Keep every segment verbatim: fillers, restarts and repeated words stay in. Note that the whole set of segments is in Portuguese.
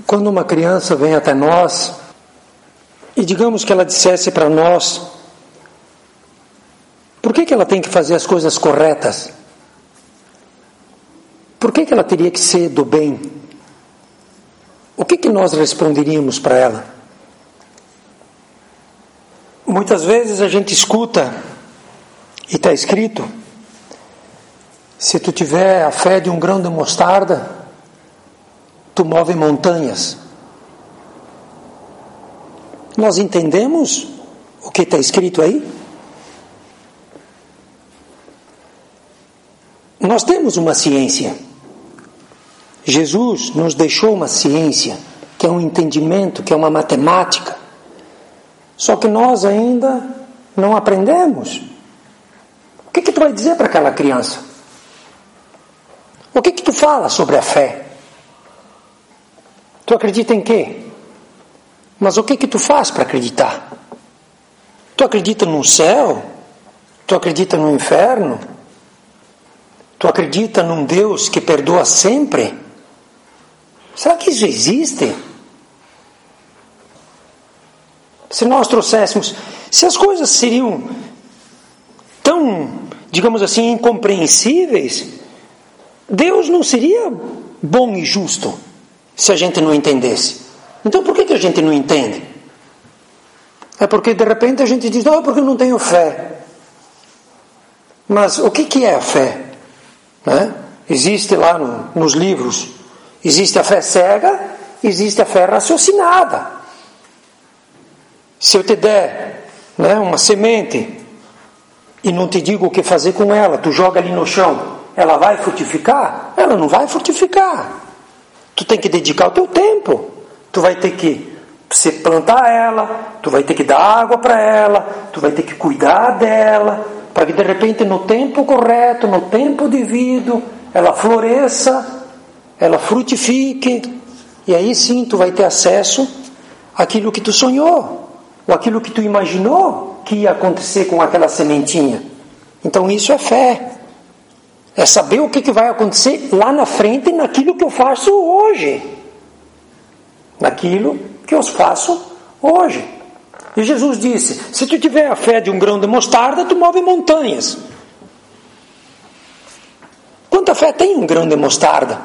Quando uma criança vem até nós e digamos que ela dissesse para nós por que que ela tem que fazer as coisas corretas? Por que que ela teria que ser do bem? O que que nós responderíamos para ela? Muitas vezes a gente escuta e está escrito: se tu tiver a fé de um grão de mostarda, tu move montanhas. Nós entendemos o que está escrito aí? Nós temos uma ciência. Jesus nos deixou uma ciência, que é um entendimento, que é uma matemática. Só que nós ainda não aprendemos. O que que tu vai dizer para aquela criança? O que que tu fala sobre a fé? Tu acredita em quê? Mas o que que tu faz para acreditar? Tu acredita no céu? Tu acredita no inferno? Tu acredita num Deus que perdoa sempre? Será que isso existe? Se nós trouxéssemos, se as coisas seriam tão, digamos assim, incompreensíveis, Deus não seria bom e justo se a gente não entendesse. Então por que que a gente não entende? É porque de repente a gente diz: não, porque eu não tenho fé. Mas o que que é a fé? Né? Existe lá no, nos livros, existe a fé cega, existe a fé raciocinada. Se eu te der, né, uma semente e não te digo o que fazer com ela, tu joga ali no chão, ela vai frutificar? Ela não vai frutificar. Tu tem que dedicar o teu tempo. Tu vai ter que você plantar ela, tu vai ter que dar água para ela, tu vai ter que cuidar dela, para que de repente no tempo correto, no tempo devido, ela floresça, ela frutifique, e aí sim tu vai ter acesso àquilo que tu sonhou, ou aquilo que tu imaginou que ia acontecer com aquela sementinha. Então isso é fé. É saber o que, que vai acontecer lá na frente naquilo que eu faço hoje. Naquilo que eu faço hoje. E Jesus disse: se tu tiver a fé de um grão de mostarda, tu move montanhas. Quanta fé tem um grão de mostarda?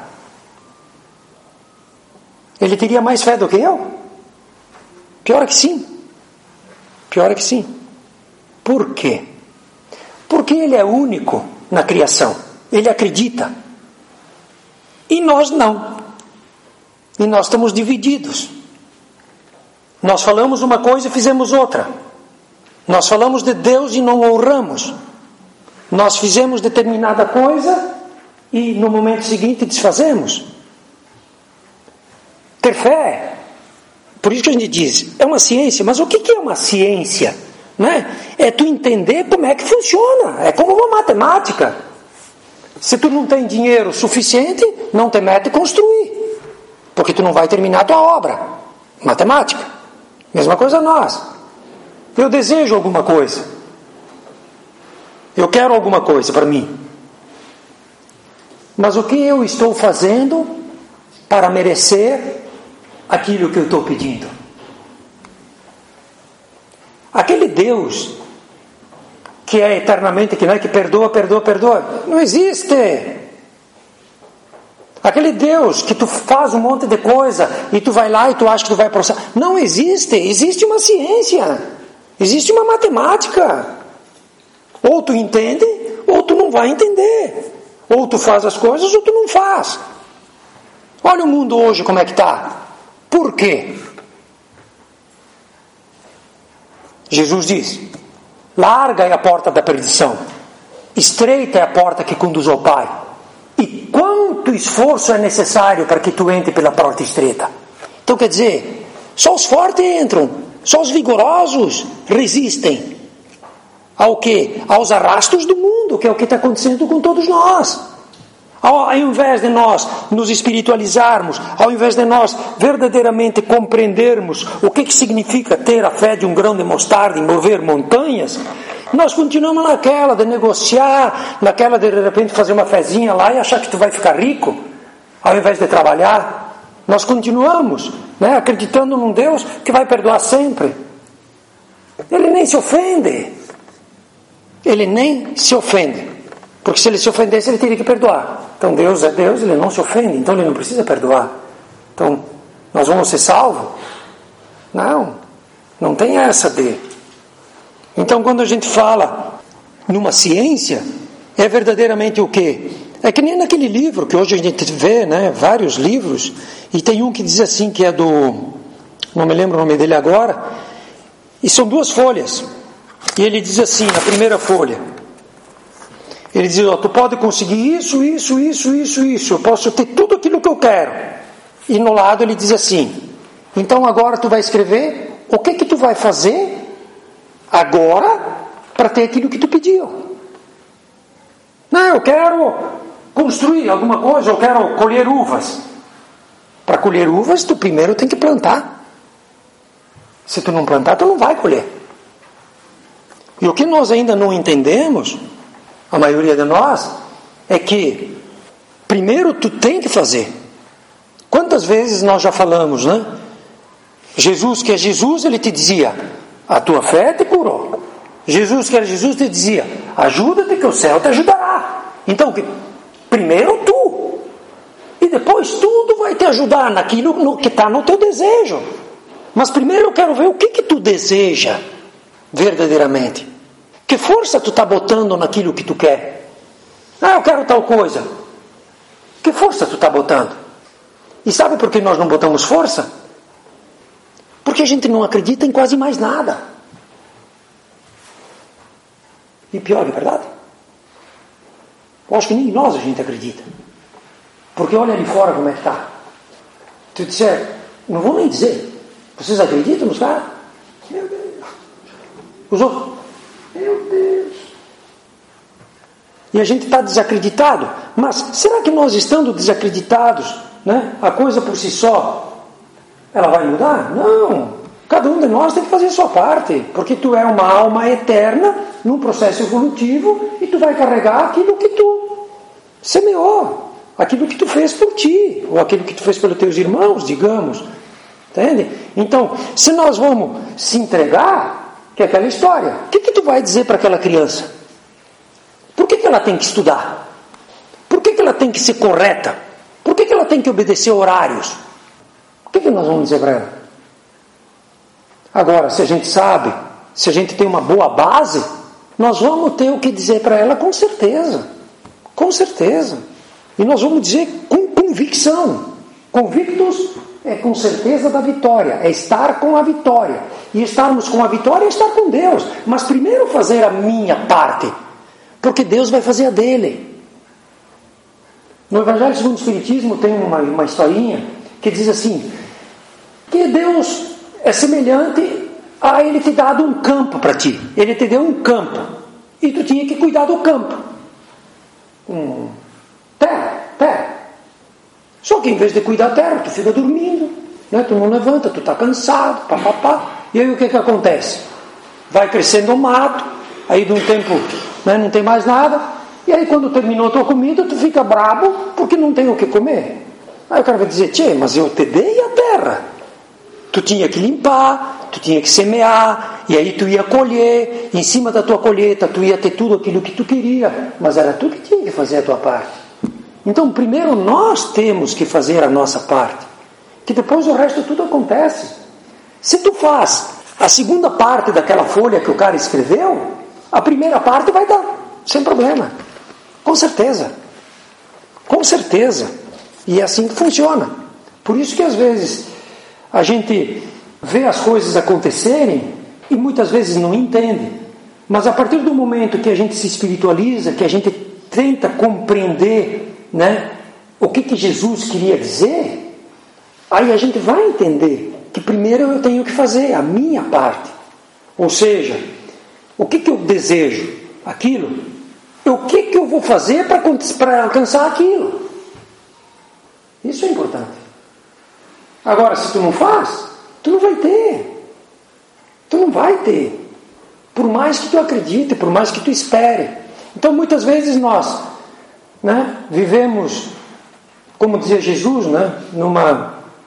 Ele teria mais fé do que eu? Pior é que sim. Pior é que sim. Por quê? Porque ele é único na criação. Ele acredita. E nós não. E nós estamos divididos. Nós falamos uma coisa e fizemos outra. Nós falamos de Deus e não honramos. Nós fizemos determinada coisa e no momento seguinte desfazemos. Ter fé, por isso que a gente diz, é uma ciência. Mas o que é uma ciência? Não é? É tu entender como é que funciona. É como uma matemática. Se tu não tem dinheiro suficiente, não te mete a construir, porque tu não vai terminar a tua obra. Matemática. Mesma coisa nós. Eu desejo alguma coisa. Eu quero alguma coisa para mim. Mas o que eu estou fazendo para merecer aquilo que eu estou pedindo? Aquele Deus que é eternamente, que não é que perdoa, perdoa, perdoa, não existe. Aquele Deus que tu faz um monte de coisa e tu vai lá e tu acha que tu vai processar, não existe. Existe uma ciência, existe uma matemática. Ou tu entende, ou tu não vai entender. Ou tu faz as coisas, ou tu não faz. Olha o mundo hoje como é que está. Por quê? Jesus diz: larga é a porta da perdição, estreita é a porta que conduz ao Pai, e quanto esforço é necessário para que tu entre pela porta estreita. Então quer dizer, só os fortes entram, só os vigorosos resistem ao quê? Aos arrastos do mundo, que é o que está acontecendo com todos nós. Ao, ao invés de nós nos espiritualizarmos, ao invés de nós verdadeiramente compreendermos o que, que significa ter a fé de um grão de mostarda e mover montanhas, nós continuamos naquela de negociar, naquela de de repente fazer uma fezinha lá e achar que tu vai ficar rico, ao invés de trabalhar. Nós continuamos, né, acreditando num Deus que vai perdoar sempre. Ele nem se ofende. Ele nem se ofende. Porque se ele se ofendesse, ele teria que perdoar. Então Deus é Deus, ele não se ofende, então ele não precisa perdoar. Então, nós vamos ser salvos? Não, não tem essa de... Então, quando a gente fala numa ciência, é verdadeiramente o quê? É que nem naquele livro, que hoje a gente vê, né, vários livros, e tem um que diz assim, que é do... não me lembro o nome dele agora, e são duas folhas. E ele diz assim, na primeira folha, ele diz, ó, tu pode conseguir isso, isso, isso, isso, isso, eu posso ter tudo aquilo que eu quero. E no lado ele diz assim, então agora tu vai escrever o que que tu vai fazer agora para ter aquilo que tu pediu. Não, eu quero construir alguma coisa, eu quero colher uvas. Para colher uvas, tu primeiro tem que plantar. Se tu não plantar, tu não vai colher. E o que nós ainda não entendemos, a maioria de nós, é que primeiro tu tem que fazer. Quantas vezes nós já falamos, né? Jesus, que é Jesus, ele te dizia, a tua fé te curou. Jesus, que era Jesus, te dizia, ajuda-te que o céu te ajudará. Então, primeiro tu, e depois tudo vai te ajudar naquilo no, que está no teu desejo. Mas primeiro eu quero ver o que que tu deseja verdadeiramente. Que força tu está botando naquilo que tu quer? Ah, eu quero tal coisa. Que força tu está botando? E sabe por que nós não botamos força? Porque a gente não acredita em quase mais nada. E pior, é verdade? Eu acho que nem nós a gente acredita. Porque olha ali fora como é que está. Tu disser, não vou nem dizer, vocês acreditam nos caras? Meu Deus. Os outros, meu Deus. E a gente está desacreditado. Mas será que nós estando desacreditados, né, a coisa por si só, ela vai mudar? Não. Cada um de nós tem que fazer a sua parte. Porque tu é uma alma eterna, num processo evolutivo, e tu vai carregar aquilo que tu semeou, aquilo que tu fez por ti, ou aquilo que tu fez pelos teus irmãos, digamos. Entende? Então, se nós vamos se entregar, que é aquela história, o que que tu vai dizer para aquela criança? Por que que ela tem que estudar? Por que que ela tem que ser correta? Por que que ela tem que obedecer horários? O que que nós vamos dizer para ela? Agora, se a gente sabe, se a gente tem uma boa base, nós vamos ter o que dizer para ela com certeza. Com certeza. E nós vamos dizer com convicção. Convictos é com certeza da vitória, é estar com a vitória. E estarmos com a vitória é estar com Deus. Mas primeiro fazer a minha parte, porque Deus vai fazer a dele. No Evangelho segundo o Espiritismo tem uma, uma historinha que diz assim, que Deus é semelhante a Ele te dado um campo para ti. Ele te deu um campo e tu tinha que cuidar do campo. Hum, terra, terra. Só que em vez de cuidar da terra, tu fica dormindo, né? Tu não levanta, tu está cansado, pá, pá, pá. E aí o que que acontece? Vai crescendo o mato, aí de um tempo, né, não tem mais nada, e aí quando terminou a tua comida, tu fica brabo porque não tem o que comer. Aí o cara vai dizer, tchê, mas eu te dei a terra. Tu tinha que limpar, tu tinha que semear, e aí tu ia colher, em cima da tua colheita tu ia ter tudo aquilo que tu queria, mas era tu que tinha que fazer a tua parte. Então, primeiro nós temos que fazer a nossa parte, que depois o resto tudo acontece. Se tu faz a segunda parte daquela folha que o cara escreveu, a primeira parte vai dar, sem problema. Com certeza. Com certeza. E é assim que funciona. Por isso que às vezes a gente vê as coisas acontecerem e muitas vezes não entende. Mas a partir do momento que a gente se espiritualiza, que a gente tenta compreender, né, o que que Jesus queria dizer, aí a gente vai entender que primeiro eu tenho que fazer a minha parte. Ou seja, o que que eu desejo? Aquilo. O que que eu vou fazer para alcançar aquilo? Isso é importante. Agora, se tu não faz, tu não vai ter. Tu não vai ter. Por mais que tu acredite, por mais que tu espere. Então, muitas vezes nós, né, vivemos, como dizia Jesus, né, numa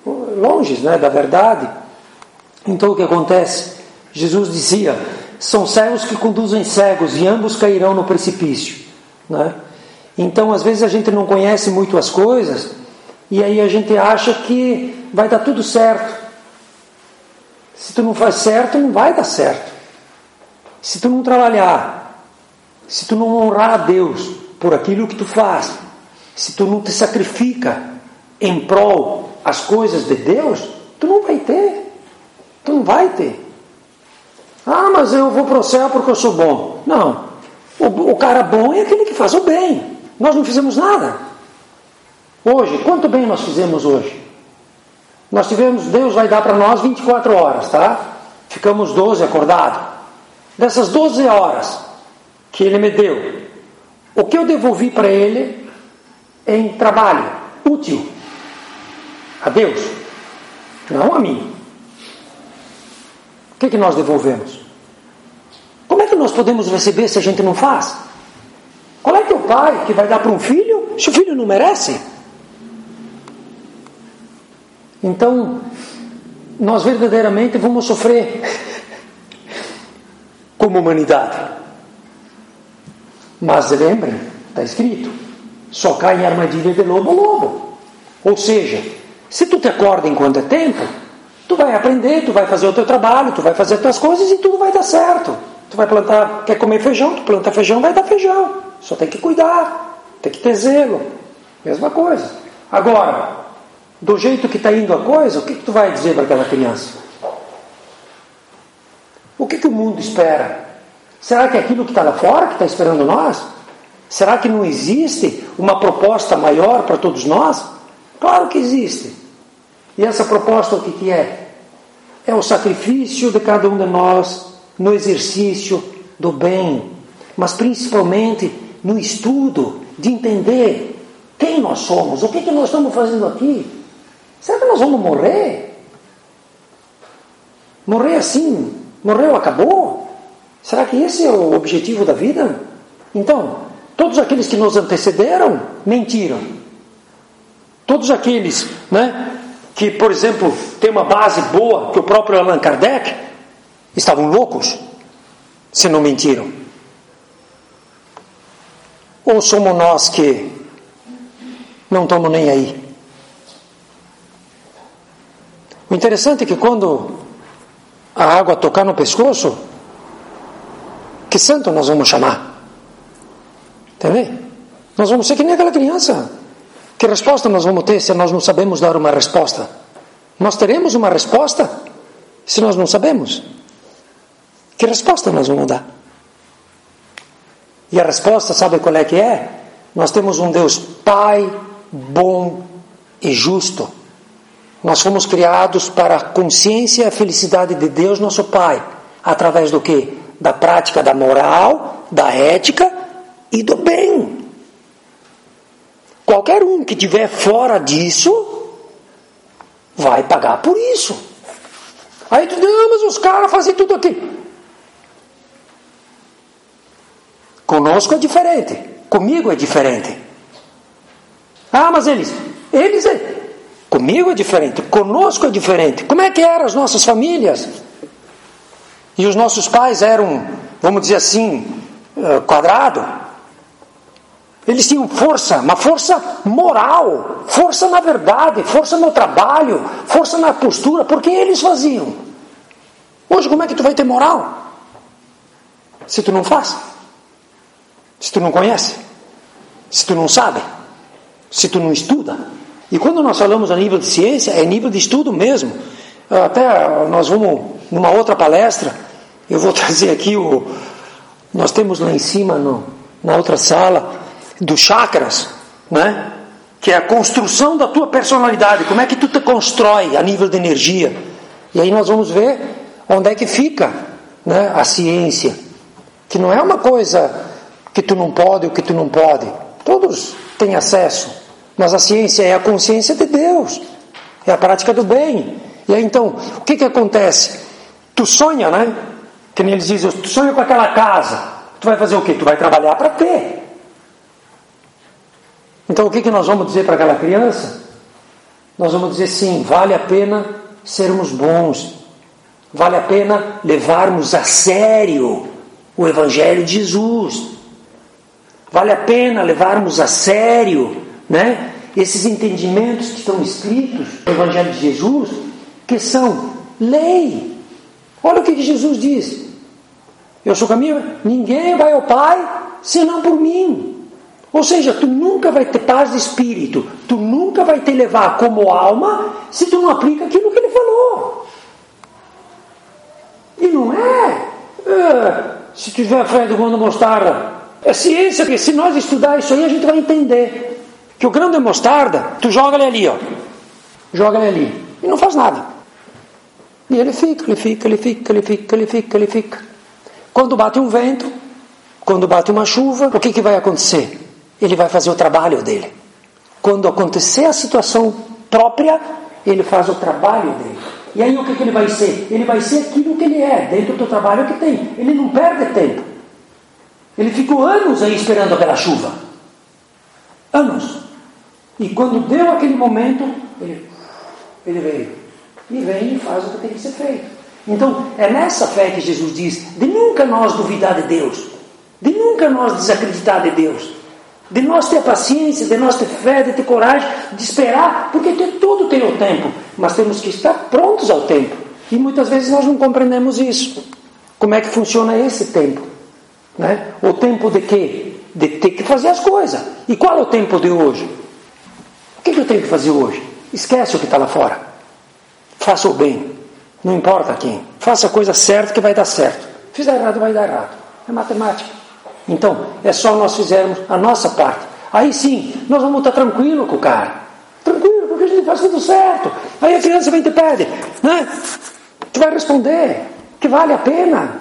longe, né, da verdade. Então o que acontece? Jesus dizia, são cegos que conduzem cegos e ambos cairão no precipício, né? Então às vezes a gente não conhece muito as coisas e aí a gente acha que vai dar tudo certo. Se tu não faz certo, não vai dar certo. Se tu não trabalhar, se tu não honrar a Deus por aquilo que tu faz, se tu não te sacrifica em prol as coisas de Deus, tu não vai ter. Tu não vai ter. Ah, mas eu vou para o céu porque eu sou bom. Não. O, o cara bom é aquele que faz o bem. Nós não fizemos nada. Hoje, quanto bem nós fizemos hoje? Nós tivemos, Deus vai dar para nós vinte e quatro horas, tá? Ficamos doze acordados. Dessas doze horas que Ele me deu, o que eu devolvi para Ele em trabalho útil a Deus, não a mim. O que, que nós devolvemos? Como é que nós podemos receber se a gente não faz? Qual é que é o pai que vai dar para um filho se o filho não merece? Então, nós verdadeiramente vamos sofrer como humanidade. Mas lembrem, está escrito, só cai em armadilha de lobo lobo. Ou seja, se tu te acorda enquanto é tempo, tu vai aprender, tu vai fazer o teu trabalho, tu vai fazer as tuas coisas e tudo vai dar certo. Tu vai plantar, quer comer feijão, tu planta feijão, vai dar feijão. Só tem que cuidar, tem que ter zelo. Mesma coisa. Agora, do jeito que está indo a coisa, o que, que tu vai dizer para aquela criança? O que, que o mundo espera? Será que é aquilo que está lá fora que está esperando nós? Será que não existe uma proposta maior para todos nós? Claro que existe. E essa proposta o que, que é? É o sacrifício de cada um de nós no exercício do bem, mas principalmente no estudo de entender quem nós somos, o que, que nós estamos fazendo aqui. Será que nós vamos morrer? Morrer assim? Morreu, acabou? Será que esse é o objetivo da vida? Então, todos aqueles que nos antecederam mentiram. Todos aqueles, né, que, por exemplo, tem uma base boa, que o próprio Allan Kardec, estavam loucos se não mentiram. Ou somos nós que não estamos nem aí? O interessante é que quando a água tocar no pescoço, que santo nós vamos chamar? Entendeu? Nós vamos ser que nem aquela criança. Que resposta nós vamos ter se nós não sabemos dar uma resposta? Nós teremos uma resposta se nós não sabemos? Que resposta nós vamos dar? E a resposta, sabe qual é que é? Nós temos um Deus Pai, bom e justo. Nós fomos criados para a consciência e a felicidade de Deus, nosso Pai. Através do quê? Da prática da moral, da ética e do bem. Qualquer um que estiver fora disso, vai pagar por isso. Aí tu diz, ah, mas os caras fazem tudo aqui. Conosco é diferente. Comigo é diferente. Ah, mas eles, eles é... Comigo é diferente, conosco é diferente. Como é que eram as nossas famílias? E os nossos pais eram, vamos dizer assim, quadrado. Eles tinham força, uma força moral, força na verdade, força no trabalho, força na postura, porque eles faziam. Hoje como é que tu vai ter moral? Se tu não faz? Se tu não conhece? Se tu não sabe? Se tu não estuda? E quando nós falamos a nível de ciência, é nível de estudo mesmo. Até nós vamos, numa outra palestra, eu vou trazer aqui o... Nós temos lá em cima, no, na outra sala, dos chakras, né? Que é a construção da tua personalidade. Como é que tu te constrói a nível de energia? E aí nós vamos ver onde é que fica, né, a ciência. Que não é uma coisa que tu não pode ou que tu não pode. Todos têm acesso. Mas a ciência é a consciência de Deus, é a prática do bem. E aí então, o que que acontece? Tu sonha, né? Que nem eles dizem, tu sonha com aquela casa. Tu vai fazer o quê? Tu vai trabalhar para ter. Então o que que nós vamos dizer para aquela criança? nós vamos dizer sim, vale a pena sermos bons, vale a pena levarmos a sério o Evangelho de Jesus, vale a pena levarmos a sério, né, esses entendimentos que estão escritos no Evangelho de Jesus, que são lei. Olha o que Jesus diz: eu sou o caminho, ninguém vai ao Pai senão por mim. Ou seja, tu nunca vai ter paz de espírito, tu nunca vai te levar como alma se tu não aplica aquilo que ele falou. E não é, é se tiver fé do mundo mostarda, é ciência, porque se nós estudar isso aí a gente vai entender que o grão de mostarda, tu joga ele ali, ó, joga ele ali e não faz nada. E ele fica, ele fica, ele fica, ele fica, ele fica, ele fica. Quando bate um vento, quando bate uma chuva, o que, que vai acontecer? Ele vai fazer o trabalho dele. Quando acontecer a situação própria, ele faz o trabalho dele. E aí o que, que ele vai ser? Ele vai ser aquilo que ele é, dentro do trabalho que tem. Ele não perde tempo. Ele ficou anos aí esperando aquela chuva. Anos. E quando deu aquele momento, ele, ele veio. E vem e faz o que tem que ser feito. Então, é nessa fé que Jesus diz, de nunca nós duvidar de Deus, de nunca nós desacreditar de Deus, de nós ter paciência, de nós ter fé, de ter coragem, de esperar, porque tudo tem o tempo, mas temos que estar prontos ao tempo. E muitas vezes nós não compreendemos isso. Como é que funciona esse tempo? Né? O tempo de quê? De ter que fazer as coisas. E qual é o tempo de hoje? O que, que eu tenho que fazer hoje? Esquece o que está lá fora. Faça o bem. Não importa quem. Faça a coisa certa que vai dar certo. Fizer errado, vai dar errado. É matemática. Então, é só nós fizermos a nossa parte. Aí sim, nós vamos estar tranquilo com o cara. Tranquilo, porque a gente faz tudo certo. Aí a criança vem e te pede, né? Tu vai responder que vale a pena.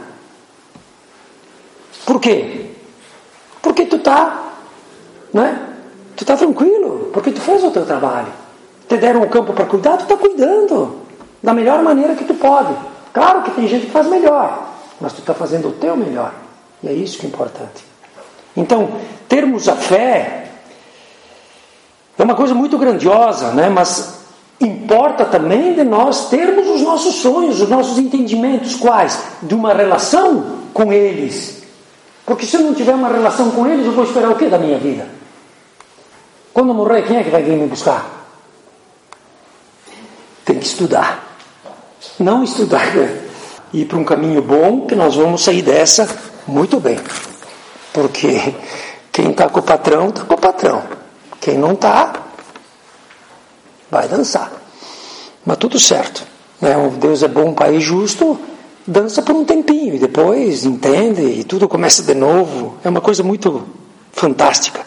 Por quê? Porque tu está, né? Tu está tranquilo, porque tu fez o teu trabalho. Te deram um campo para cuidar, tu está cuidando da melhor maneira que tu pode. Claro que tem gente que faz melhor, mas tu está fazendo o teu melhor. E é isso que é importante. Então, termos a fé é uma coisa muito grandiosa, né? Mas importa também de nós termos os nossos sonhos, os nossos entendimentos. Quais? De uma relação com eles. Porque se eu não tiver uma relação com eles, eu vou esperar o que da minha vida? Quando eu morrer, quem é que vai vir me buscar? Tem que estudar. Não estudar, né? Ir para um caminho bom, que nós vamos sair dessa muito bem. Porque quem está com o patrão, está com o patrão. Quem não está, vai dançar. Mas tudo certo. Né? O Deus é bom, Pai justo, dança por um tempinho. E depois entende e tudo começa de novo. É uma coisa muito fantástica.